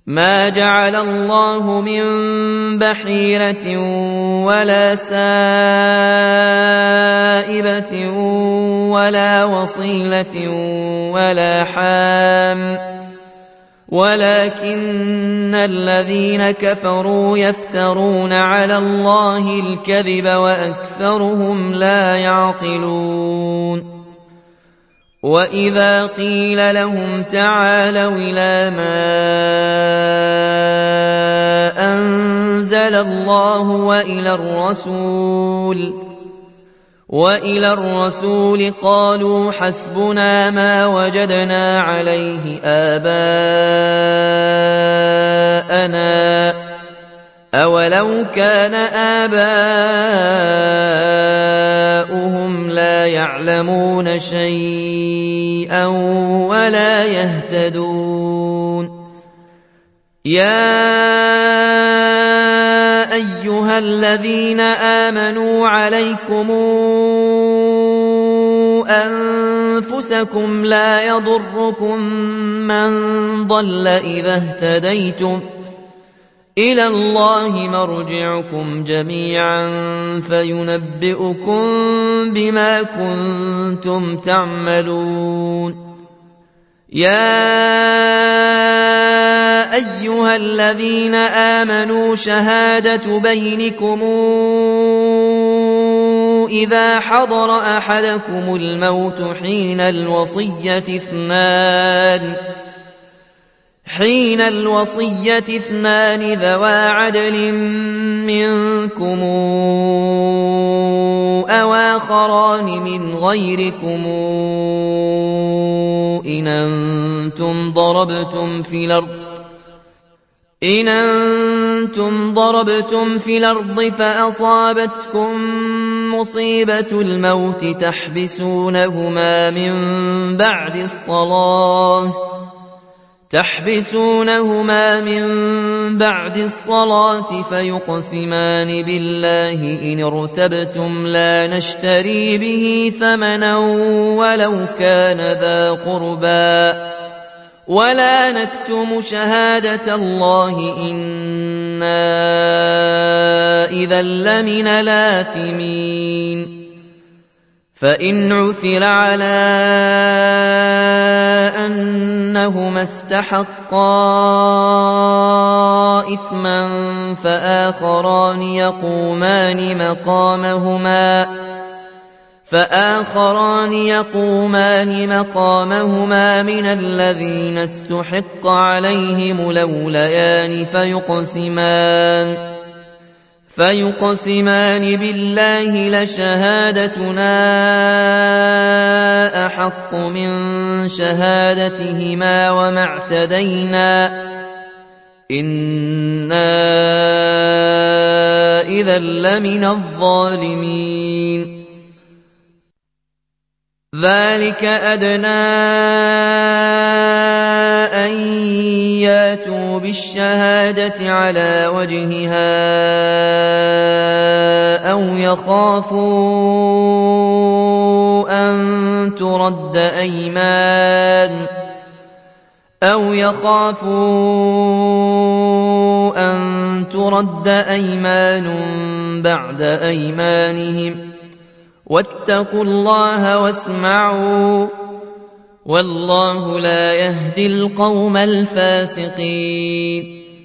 ما جعل الله من بحيرة ولا سائبة ولا وصيلة ولا حام ولكن الذين كفروا يفترون على الله الكذب وأكثرهم لا يعقلون وإذا قيل لهم تعالوا إلى ما أنزل الله وإلى الرسول قالوا حسبنا ما وجدنا عليه آباءنا أولو كان آباؤهم لا يعلمون شيئا ولا يهتدون يا أيها الذين آمنوا عليكم أنفسكم لا يضركم من ضل إذا اهتديتم إلى الله مرجعكم جميعا فينبئكم بما كنتم تعملون يا أيها الذين آمنوا شهادة بينكم إذا حضر أحدكم الموت حين الوصية اثنان ذوى عدل منكم أو آخران من غيركم إن أنتم ضربتم في الأرض فأصابتكم مصيبة الموت تحبسونهما من بعد الصلاة فيقسمان بالله إن ارتبتم لا نشتري به ثمنا ولو كان ذا قربى ولا نكتم شهادة الله إنا إذا لمن الآثمين فإن عثر على أنهما استحقا إثما فآخران يقومان مقامهما من الذين استحق عليهم الأوليان فيقسمان بالله لشهادتنا أحق من شهادتهما وما اعتدينا إنا إذا لمن الظالمين ذلك أدنى أن ياتوا بالشهادة على وجهها أو يخافوا أن ترد أيمان بعد أيمانهم واتقوا الله واسمعوا والله لا يهدي القوم الفاسقين